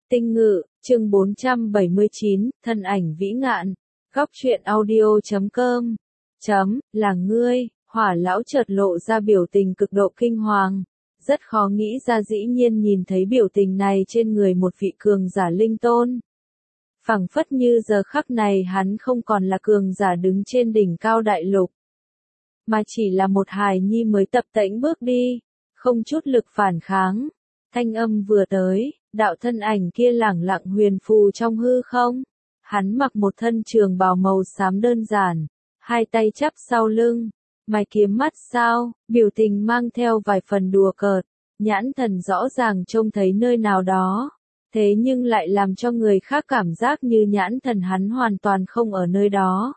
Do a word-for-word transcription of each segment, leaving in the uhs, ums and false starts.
Tinh Ngự, chương bốn trăm bảy mươi chín, thân ảnh vĩ ngạn. Góc truyện audio chấm com. Chấm, là ngươi, Hỏa lão chợt lộ ra biểu tình cực độ kinh hoàng. Rất khó nghĩ ra dĩ nhiên nhìn thấy biểu tình này trên người một vị cường giả linh tôn. Phảng phất như giờ khắc này hắn không còn là cường giả đứng trên đỉnh cao đại lục, mà chỉ là một hài nhi mới tập tễnh bước đi, không chút lực phản kháng. Thanh âm vừa tới, đạo thân ảnh kia lẳng lặng huyền phù trong hư không. Hắn mặc một thân trường bào màu xám đơn giản, hai tay chắp sau lưng, mày kiếm mắt sao, biểu tình mang theo vài phần đùa cợt, nhãn thần rõ ràng trông thấy nơi nào đó, thế nhưng lại làm cho người khác cảm giác như nhãn thần hắn hoàn toàn không ở nơi đó.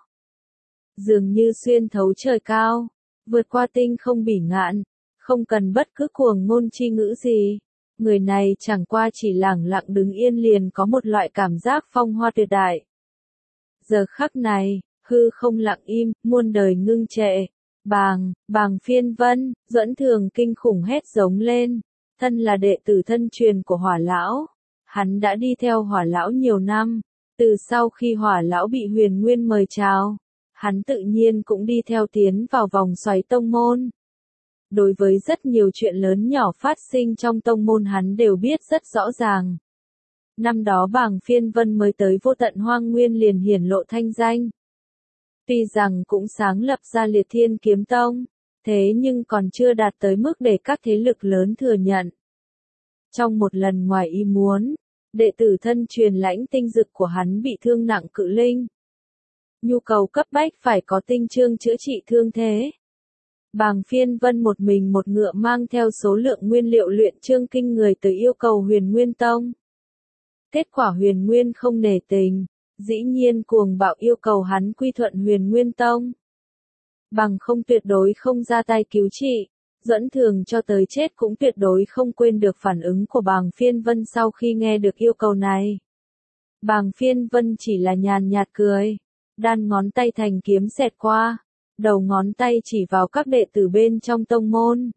Dường như xuyên thấu trời cao, vượt qua tinh không bỉ ngạn, không cần bất cứ cuồng ngôn chi ngữ gì. Người này chẳng qua chỉ lẳng lặng đứng yên liền có một loại cảm giác phong hoa tuyệt đại. Giờ khắc này, hư không lặng im, muôn đời ngưng trệ. Bàng, bàng phiên vân, Duẫn Thường kinh khủng hét giống lên. Thân là đệ tử thân truyền của Hỏa lão. Hắn đã đi theo Hỏa lão nhiều năm. Từ sau khi Hỏa lão bị Huyền Nguyên mời chào, hắn tự nhiên cũng đi theo tiến vào vòng xoáy tông môn. Đối với rất nhiều chuyện lớn nhỏ phát sinh trong tông môn hắn đều biết rất rõ ràng. Năm đó Bàng Phiên Vân mới tới Vô Tận Hoang Nguyên liền hiển lộ thanh danh. Tuy rằng cũng sáng lập ra Liệt Thiên Kiếm Tông, thế nhưng còn chưa đạt tới mức để các thế lực lớn thừa nhận. Trong một lần ngoài ý muốn, đệ tử thân truyền Lãnh Tinh Dực của hắn bị thương nặng cự linh. Nhu cầu cấp bách phải có tinh chương chữa trị thương thế. Bàng Phiên Vân một mình một ngựa mang theo số lượng nguyên liệu luyện chương kinh người tới yêu cầu Huyền Nguyên Tông. Kết quả Huyền Nguyên không nể tình, dĩ nhiên cuồng bạo yêu cầu hắn quy thuận Huyền Nguyên Tông. Bằng không tuyệt đối không ra tay cứu trị, Duẫn Thường cho tới chết cũng tuyệt đối không quên được phản ứng của Bàng Phiên Vân sau khi nghe được yêu cầu này. Bàng Phiên Vân chỉ là nhàn nhạt cười, đan ngón tay thành kiếm xẹt qua. Đầu ngón tay chỉ vào các đệ tử bên trong tông môn.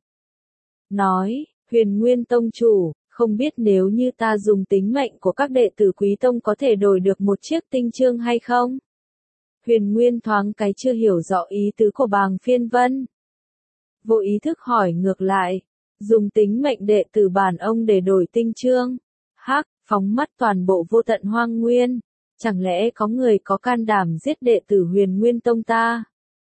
Nói, Huyền Nguyên Tông chủ, không biết nếu như ta dùng tính mệnh của các đệ tử quý tông có thể đổi được một chiếc tinh chương hay không? Huyền Nguyên thoáng cái chưa hiểu rõ ý tứ của Bàng Phiên Vân. Vô ý thức hỏi ngược lại, dùng tính mệnh đệ tử bản ông để đổi tinh chương. Hắc, phóng mắt toàn bộ Vô Tận Hoang Nguyên. Chẳng lẽ có người có can đảm giết đệ tử Huyền Nguyên Tông ta?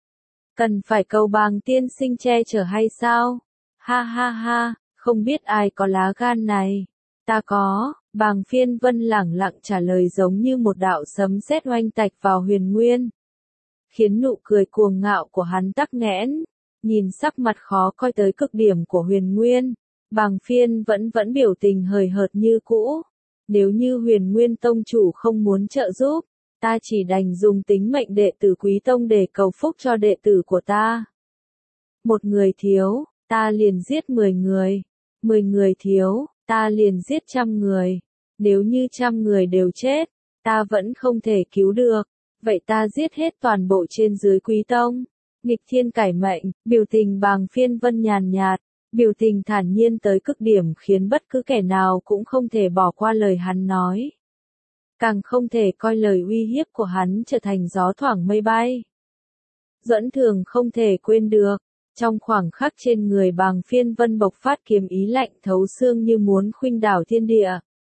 Cần phải cầu Bàng tiên sinh che chở hay sao? Ha ha ha, không biết ai có lá gan này. Ta có, Bàng Phiên Vân lẳng lặng trả lời giống như một đạo sấm sét oanh tạch vào Huyền Nguyên. Khiến nụ cười cuồng ngạo của hắn tắc nghẽn, nhìn sắc mặt khó coi tới cực điểm của Huyền Nguyên. Bàng Phiên vẫn vẫn biểu tình hời hợt như cũ. Nếu như Huyền Nguyên Tông chủ không muốn trợ giúp, ta chỉ đành dùng tính mệnh đệ tử quý tông để cầu phúc cho đệ tử của ta. Một người thiếu, ta liền giết mười người. Mười người thiếu, ta liền giết trăm người. Nếu như trăm người đều chết, ta vẫn không thể cứu được. Vậy ta giết hết toàn bộ trên dưới quý tông. Nghịch thiên cải mệnh, biểu tình Bàng Phiên Vân nhàn nhạt, biểu tình thản nhiên tới cực điểm khiến bất cứ kẻ nào cũng không thể bỏ qua lời hắn nói. Càng không thể coi lời uy hiếp của hắn trở thành gió thoảng mây bay. Duẫn Thường không thể quên được, trong khoảng khắc trên người Bàng Phiên Vân bộc phát kiếm ý lạnh thấu xương như muốn khuynh đảo thiên địa.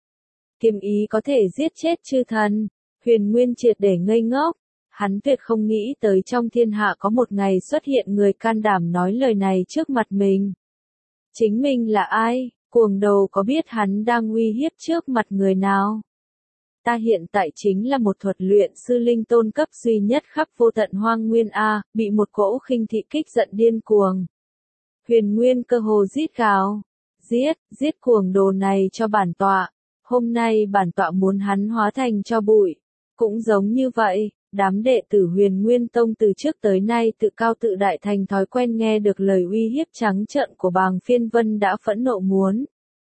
Kiếm ý có thể giết chết chư thần, Huyền Nguyên triệt để ngây ngốc, hắn tuyệt không nghĩ tới trong thiên hạ có một ngày xuất hiện người can đảm nói lời này trước mặt mình. Chính mình là ai, cuồng đầu có biết hắn đang uy hiếp trước mặt người nào? Ta hiện tại chính là một thuật luyện sư linh tôn cấp duy nhất khắp Vô Tận Hoang Nguyên A, bị một cỗ khinh thị kích giận điên cuồng. Huyền Nguyên cơ hồ rít gào, giết, giết cuồng đồ này cho bản tọa, hôm nay bản tọa muốn hắn hóa thành cho bụi. Cũng giống như vậy, đám đệ tử Huyền Nguyên Tông từ trước tới nay tự cao tự đại thành thói quen nghe được lời uy hiếp trắng trợn của Bàng Phiên Vân đã phẫn nộ muốn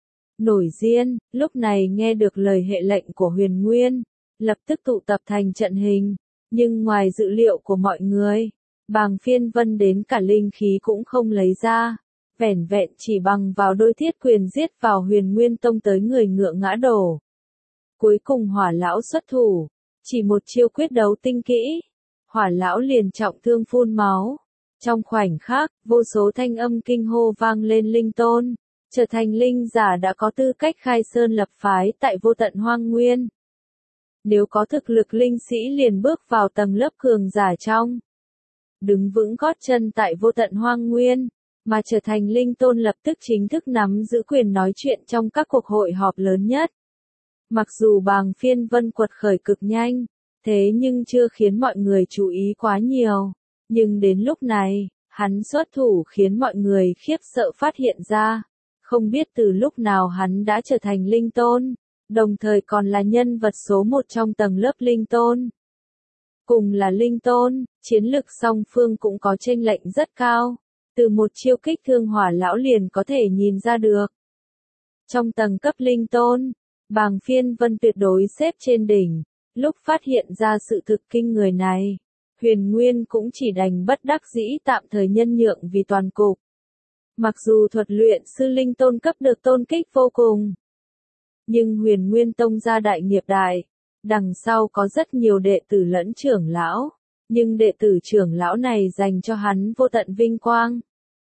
nổi điên, lúc này nghe được lời hệ lệnh của Huyền Nguyên, lập tức tụ tập thành trận hình, nhưng ngoài dự liệu của mọi người, Bàng Phiên Vân đến cả linh khí cũng không lấy ra, vẻn vẹn chỉ bằng vào đôi thiết quyền giết vào Huyền Nguyên Tông tới người ngựa ngã đổ. Cuối cùng Hỏa lão xuất thủ, chỉ một chiêu quyết đấu tinh kỹ, Hỏa lão liền trọng thương phun máu. Trong khoảnh khắc, vô số thanh âm kinh hô vang lên linh tôn, trở thành linh giả đã có tư cách khai sơn lập phái tại vô tận hoang nguyên. Nếu có thực lực linh sĩ liền bước vào tầng lớp cường giả trong, đứng vững gót chân tại vô tận hoang nguyên, mà trở thành linh tôn lập tức chính thức nắm giữ quyền nói chuyện trong các cuộc hội họp lớn nhất. Mặc dù Bàng Phiên Vân quật khởi cực nhanh, thế nhưng chưa khiến mọi người chú ý quá nhiều. Nhưng đến lúc này, hắn xuất thủ khiến mọi người khiếp sợ phát hiện ra. Không biết từ lúc nào hắn đã trở thành linh tôn, đồng thời còn là nhân vật số một trong tầng lớp linh tôn. Cùng là linh tôn, chiến lực song phương cũng có chênh lệch rất cao. Từ một chiêu kích thương Hỏa lão liền có thể nhìn ra được. Trong tầng cấp linh tôn, Bàng Phiên Vân tuyệt đối xếp trên đỉnh. Lúc phát hiện ra sự thực kinh người này, Huyền Nguyên cũng chỉ đành bất đắc dĩ tạm thời nhân nhượng vì toàn cục. Mặc dù thuật luyện sư linh tôn cấp được tôn kích vô cùng, nhưng Huyền Nguyên tông gia đại nghiệp đại, đằng sau có rất nhiều đệ tử lẫn trưởng lão, nhưng đệ tử trưởng lão này dành cho hắn vô tận vinh quang,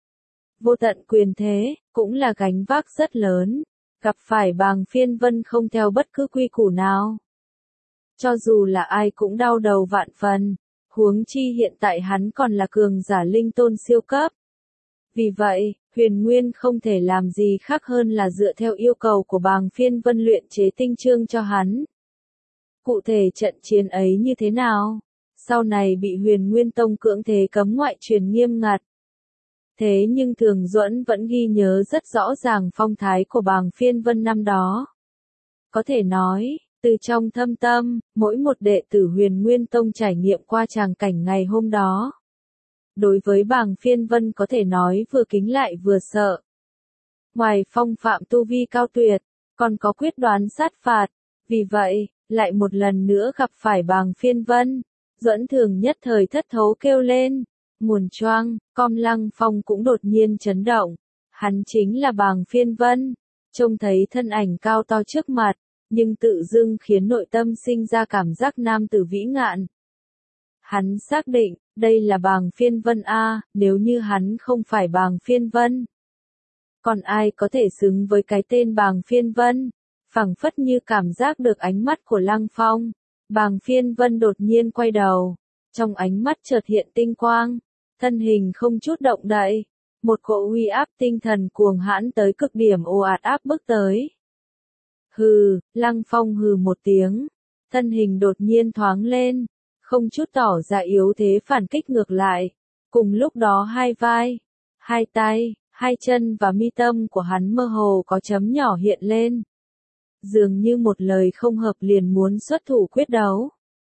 vô tận quyền thế, cũng là gánh vác rất lớn. Gặp phải Bàng Phiên Vân không theo bất cứ quy củ nào, cho dù là ai cũng đau đầu vạn phần, huống chi hiện tại hắn còn là cường giả linh tôn siêu cấp. Vì vậy, Huyền Nguyên không thể làm gì khác hơn là dựa theo yêu cầu của Bàng Phiên Vân luyện chế tinh chương cho hắn. Cụ thể trận chiến ấy như thế nào? Sau này bị Huyền Nguyên tông cưỡng thế cấm ngoại truyền nghiêm ngặt. Thế nhưng Thường Duẫn vẫn ghi nhớ rất rõ ràng phong thái của Bàng Phiên Vân năm đó. Có thể nói, từ trong thâm tâm, mỗi một đệ tử Huyền Nguyên tông trải nghiệm qua tràng cảnh ngày hôm đó. Đối với Bàng Phiên Vân có thể nói vừa kính lại vừa sợ. Ngoài phong phạm tu vi cao tuyệt, còn có quyết đoán sát phạt. Vì vậy, lại một lần nữa gặp phải Bàng Phiên Vân, Duẫn Thường nhất thời thất thố kêu lên. Nguồn choang, Com Lăng Phong cũng đột nhiên chấn động. Hắn chính là Bàng Phiên Vân. Trông thấy thân ảnh cao to trước mặt, nhưng tự dưng khiến nội tâm sinh ra cảm giác nam tử vĩ ngạn. Hắn xác định, đây là Bàng Phiên Vân a, nếu như hắn không phải Bàng Phiên Vân. Còn ai có thể xứng với cái tên Bàng Phiên Vân? Phảng phất như cảm giác được ánh mắt của Lăng Phong. Bàng Phiên Vân đột nhiên quay đầu. Trong ánh mắt chợt hiện tinh quang. Thân hình không chút động đậy. Một cỗ uy áp tinh thần cuồng hãn tới cực điểm ồ ạt áp bức tới. Hừ, Lăng Phong hừ một tiếng. Thân hình đột nhiên thoáng lên. Không chút tỏ ra yếu thế phản kích ngược lại. Cùng lúc đó hai vai, hai tay, hai chân và mi tâm của hắn mơ hồ có chấm nhỏ hiện lên. Dường như một lời không hợp liền muốn xuất thủ quyết đấu.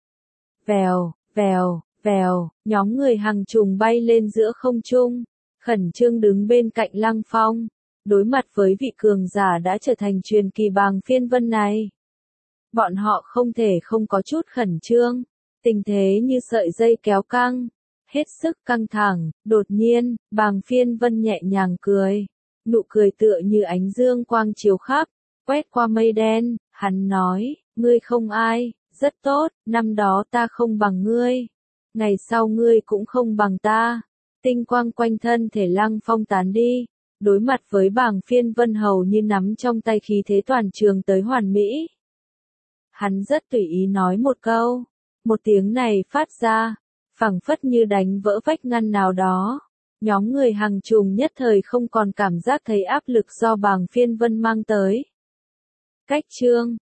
Vèo, vèo, vèo, nhóm người hàng trùng bay lên giữa không trung, khẩn trương đứng bên cạnh Lăng Phong, đối mặt với vị cường giả đã trở thành truyền kỳ Bàng Phiên Vân này. Bọn họ không thể không có chút khẩn trương, tình thế như sợi dây kéo căng, hết sức căng thẳng. Đột nhiên, Bàng Phiên Vân nhẹ nhàng cười, nụ cười tựa như ánh dương quang chiếu khắp, quét qua mây đen. Hắn nói, ngươi không ai, rất tốt, năm đó ta không bằng ngươi, ngày sau ngươi cũng không bằng ta. Tinh quang quanh thân thể Lăng Phong tán đi, đối mặt với Bàng Phiên Vân hầu như nắm trong tay khí thế toàn trường tới hoàn mỹ. Hắn rất tùy ý nói một câu, một tiếng này phát ra, phảng phất như đánh vỡ vách ngăn nào đó. Nhóm người hàng trùng nhất thời không còn cảm giác thấy áp lực do Bàng Phiên Vân mang tới. Cách chương